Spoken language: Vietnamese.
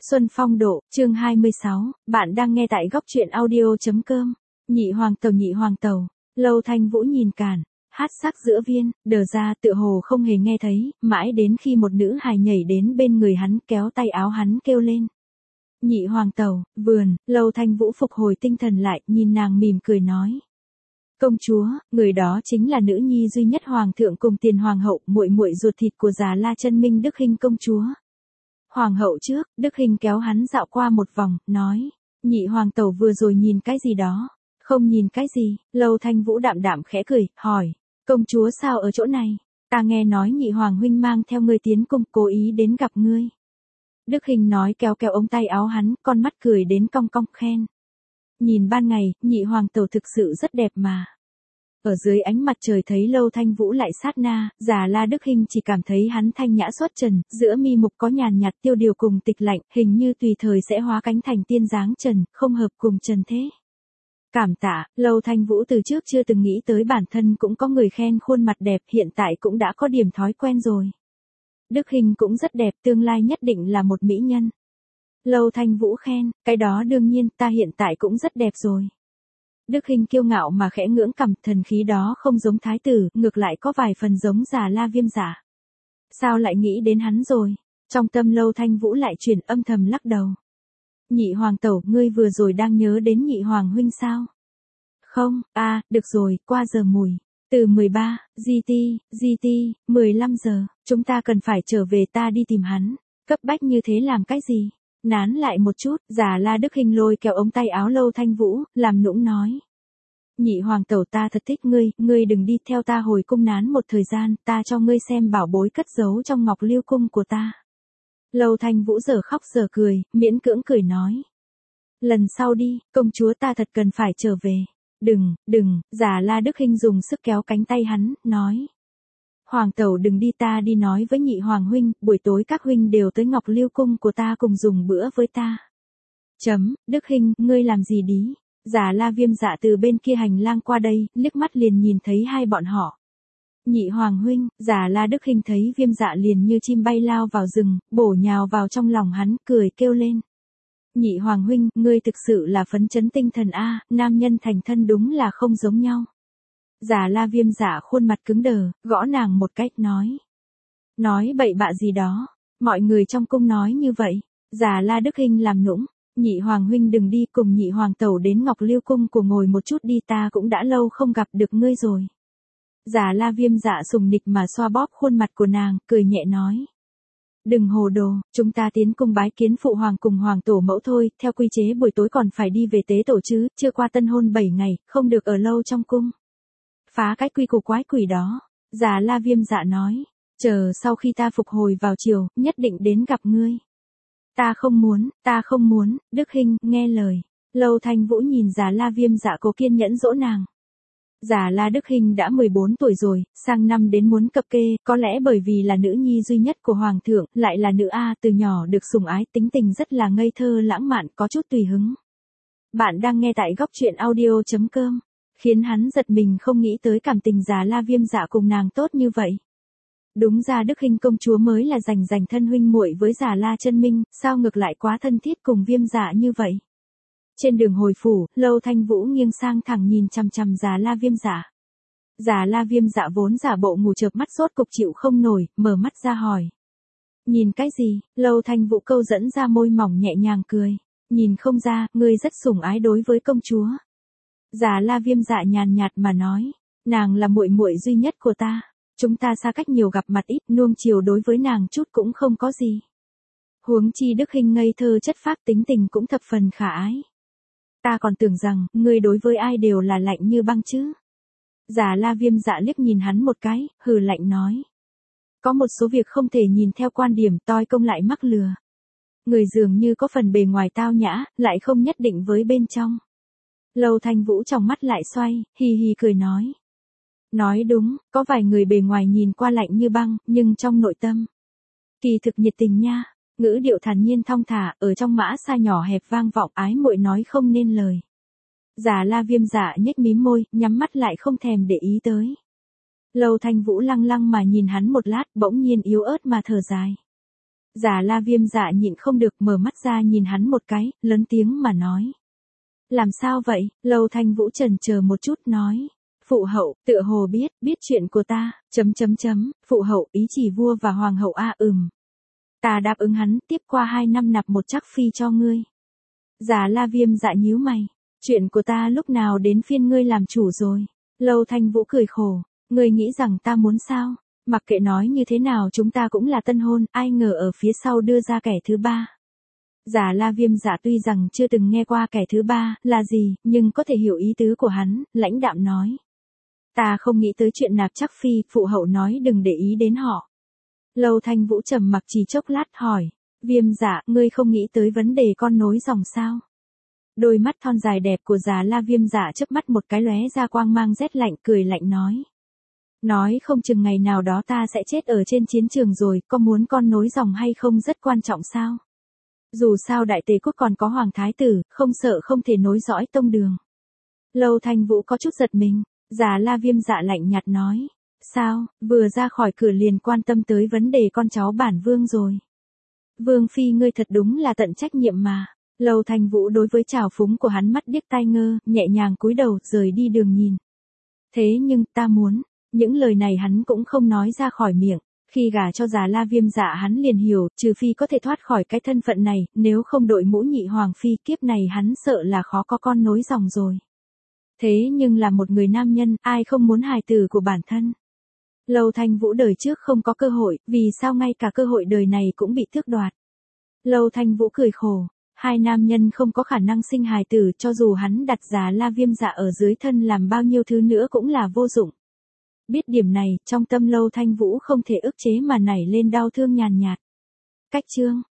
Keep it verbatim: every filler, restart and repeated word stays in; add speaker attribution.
Speaker 1: Xuân Phong Độ, chương hai mươi sáu, bạn đang nghe tại góc truyện audio.com. Nhị hoàng tẩu nhị hoàng tẩu, Lâu Thanh Vũ nhìn càn, hát sắc giữa viên, đờ ra tựa hồ không hề nghe thấy, mãi đến khi một nữ hài nhảy đến bên người hắn kéo tay áo hắn kêu lên. Nhị hoàng tẩu, vườn, Lâu Thanh Vũ phục hồi tinh thần lại, nhìn nàng mỉm cười nói. Công chúa, người đó chính là nữ nhi duy nhất hoàng thượng cùng tiền hoàng hậu, muội muội ruột thịt của Già La Chân Minh Đức Hinh công chúa. Hoàng hậu trước, Đức Hinh kéo hắn dạo qua một vòng, nói, nhị hoàng tẩu vừa rồi nhìn cái gì đó, không nhìn cái gì, Lâu Thanh Vũ đạm đạm khẽ cười, hỏi, công chúa sao ở chỗ này, ta nghe nói nhị hoàng huynh mang theo ngươi tiến cung, cố ý đến gặp ngươi. Đức Hinh nói kéo kéo ống tay áo hắn, con mắt cười đến cong cong khen. Nhìn ban ngày, nhị hoàng tẩu thực sự rất đẹp mà. Ở dưới ánh mặt trời thấy Lâu Thanh Vũ lại sát na, Già La Đức Hinh chỉ cảm thấy hắn thanh nhã xuất trần, giữa mi mục có nhàn nhạt tiêu điều cùng tịch lạnh, hình như tùy thời sẽ hóa cánh thành tiên dáng trần, không hợp cùng trần thế. Cảm tạ, Lâu Thanh Vũ từ trước chưa từng nghĩ tới bản thân cũng có người khen khuôn mặt đẹp, hiện tại cũng đã có điểm thói quen rồi. Đức Hinh cũng rất đẹp, tương lai nhất định là một mỹ nhân. Lâu Thanh Vũ khen, cái đó đương nhiên, ta hiện tại cũng rất đẹp rồi. Đức Hinh kiêu ngạo mà khẽ ngưỡng cằm, thần khí đó không giống thái tử, ngược lại có vài phần giống Già La Viêm Dạ. Sao lại nghĩ đến hắn rồi? Trong tâm Lâu Thanh Vũ lại chuyển âm thầm lắc đầu. Nhị hoàng tẩu, ngươi vừa rồi đang nhớ đến nhị hoàng huynh sao? Không, a, à, được rồi, qua giờ mùi. Từ mười ba, giê tê, giê tê, mười lăm giờ, chúng ta cần phải trở về, ta đi tìm hắn. Cấp bách như thế làm cái gì? Nán lại một chút, Già La Đức Hinh lôi kéo ống tay áo Lâu Thanh Vũ, làm nũng nói. Nhị hoàng tẩu, ta thật thích ngươi, ngươi đừng đi, theo ta hồi cung nán một thời gian, ta cho ngươi xem bảo bối cất giấu trong ngọc liêu cung của ta. Lâu Thanh Vũ giờ khóc giờ cười, miễn cưỡng cười nói. Lần sau đi, công chúa, ta thật cần phải trở về. Đừng, đừng, Già La Đức Hinh dùng sức kéo cánh tay hắn, nói. Hoàng tẩu đừng đi, ta đi nói với nhị hoàng huynh, buổi tối các huynh đều tới ngọc liêu cung của ta cùng dùng bữa với ta. Chấm, Đức Hinh, ngươi làm gì đi? Già La Viêm Dạ từ bên kia hành lang qua đây, liếc mắt liền nhìn thấy hai bọn họ. Nhị hoàng huynh, Già La Đức Hinh thấy Viêm Dạ liền như chim bay lao vào rừng, bổ nhào vào trong lòng hắn, cười kêu lên. Nhị hoàng huynh, ngươi thực sự là phấn chấn tinh thần a, nam nhân thành thân đúng là không giống nhau. Già La Viêm Dạ khuôn mặt cứng đờ, gõ nàng một cách nói. Nói bậy bạ gì đó, mọi người trong cung nói như vậy. Già La Đức Hinh làm nũng, nhị hoàng huynh đừng đi, cùng nhị hoàng tẩu đến ngọc liêu cung của ngồi một chút đi, ta cũng đã lâu không gặp được ngươi rồi. Già La Viêm Dạ sùng nịch mà xoa bóp khuôn mặt của nàng, cười nhẹ nói. Đừng hồ đồ, chúng ta tiến cung bái kiến phụ hoàng cùng hoàng tổ mẫu thôi, theo quy chế buổi tối còn phải đi về tế tổ chứ, chưa qua tân hôn bảy ngày, không được ở lâu trong cung. Phá cái quy củ quái quỷ đó, Già La Viêm Dạ nói, chờ sau khi ta phục hồi vào triều, nhất định đến gặp ngươi. Ta không muốn, ta không muốn, Đức Hinh, nghe lời. Lâu Thanh Vũ nhìn Già La Viêm Dạ cố kiên nhẫn dỗ nàng. Già La Đức Hinh đã mười bốn tuổi rồi, sang năm đến muốn cập kê, có lẽ bởi vì là nữ nhi duy nhất của hoàng thượng, lại là nữ A, từ nhỏ được sủng ái, tính tình rất là ngây thơ lãng mạn, có chút tùy hứng. Bạn đang nghe tại góc truyện audio.com. Khiến hắn giật mình không nghĩ tới cảm tình Già La Viêm Dạ cùng nàng tốt như vậy. Đúng ra Đức Hinh công chúa mới là giành giành thân huynh muội với Già La Chân Minh, sao ngược lại quá thân thiết cùng Viêm Dạ như vậy. Trên đường hồi phủ, Lâu Thanh Vũ nghiêng sang thẳng nhìn chằm chằm Già La Viêm Dạ. Già La Viêm Dạ vốn giả bộ ngủ chợp mắt sốt cục chịu không nổi, mở mắt ra hỏi. Nhìn cái gì? Lâu Thanh Vũ câu dẫn ra môi mỏng nhẹ nhàng cười. Nhìn không ra, ngươi rất sủng ái đối với công chúa. Già La Viêm Dạ nhàn nhạt mà nói, nàng là muội muội duy nhất của ta, chúng ta xa cách nhiều gặp mặt ít, nuông chiều đối với nàng chút cũng không có gì. Huống chi Đức Hinh ngây thơ chất phác, tính tình cũng thập phần khả ái. Ta còn tưởng rằng, ngươi đối với ai đều là lạnh như băng chứ. Già La Viêm Dạ liếc nhìn hắn một cái, hừ lạnh nói. Có một số việc không thể nhìn theo quan điểm toi công lại mắc lừa. Người dường như có phần bề ngoài tao nhã, lại không nhất định với bên trong. Lâu Thanh Vũ trong mắt lại xoay, hì hì cười nói. Nói đúng, có vài người bề ngoài nhìn qua lạnh như băng, nhưng trong nội tâm. Kỳ thực nhiệt tình nha, ngữ điệu thản nhiên thong thả, ở trong mã xa nhỏ hẹp vang vọng ái muội nói không nên lời. Già La Viêm Dạ nhếch mím môi, nhắm mắt lại không thèm để ý tới. Lâu Thanh Vũ lăng lăng mà nhìn hắn một lát, bỗng nhiên yếu ớt mà thở dài. Già La Viêm dạ nhịn không được mở mắt ra nhìn hắn một cái, lớn tiếng mà nói. Làm sao vậy? Lâu Thanh Vũ chần chờ một chút nói. Phụ hậu, tựa hồ biết, biết chuyện của ta, chấm chấm chấm, phụ hậu ý chỉ vua và hoàng hậu a ừm. Ta đáp ứng hắn, tiếp qua hai năm nạp một trắc phi cho ngươi. Già La Viêm dạ nhíu mày. Chuyện của ta lúc nào đến phiên ngươi làm chủ rồi? Lâu Thanh Vũ cười khổ. Ngươi nghĩ rằng ta muốn sao? Mặc kệ nói như thế nào chúng ta cũng là tân hôn, ai ngờ ở phía sau đưa ra kẻ thứ ba. Già La Viêm dạ tuy rằng chưa từng nghe qua kẻ thứ ba là gì, nhưng có thể hiểu ý tứ của hắn, lãnh đạm nói. Ta không nghĩ tới chuyện nạp trắc phi, phụ hậu nói đừng để ý đến họ. Lâu Thanh Vũ trầm mặc chỉ chốc lát hỏi. Viêm dạ, ngươi không nghĩ tới vấn đề con nối dòng sao? Đôi mắt thon dài đẹp của già La Viêm dạ chớp mắt một cái lóe ra quang mang rét lạnh, cười lạnh nói. Nói không chừng ngày nào đó ta sẽ chết ở trên chiến trường rồi, có muốn con nối dòng hay không rất quan trọng sao? Dù sao đại tề quốc còn có hoàng thái tử, không sợ không thể nối dõi tông đường. Lâu Thanh Vũ có chút giật mình, già La Viêm dạ lạnh nhạt nói. Sao, vừa ra khỏi cửa liền quan tâm tới vấn đề con cháu bản vương rồi. Vương phi ngươi thật đúng là tận trách nhiệm mà. Lâu Thanh Vũ đối với trào phúng của hắn mắt điếc tai ngơ, nhẹ nhàng cúi đầu rời đi đường nhìn. Thế nhưng ta muốn, những lời này hắn cũng không nói ra khỏi miệng. Khi gả cho già La Viêm dạ hắn liền hiểu, trừ phi có thể thoát khỏi cái thân phận này, nếu không đội mũ nhị hoàng phi kiếp này hắn sợ là khó có con nối dòng rồi. Thế nhưng là một người nam nhân, ai không muốn hài tử của bản thân. Lâu Thanh Vũ đời trước không có cơ hội, vì sao ngay cả cơ hội đời này cũng bị tước đoạt. Lâu Thanh Vũ cười khổ, hai nam nhân không có khả năng sinh hài tử cho dù hắn đặt già La Viêm dạ ở dưới thân làm bao nhiêu thứ nữa cũng là vô dụng. Biết điểm này, trong tâm Lâu Thanh Vũ không thể ức chế mà nảy lên đau thương nhàn nhạt. Cách chương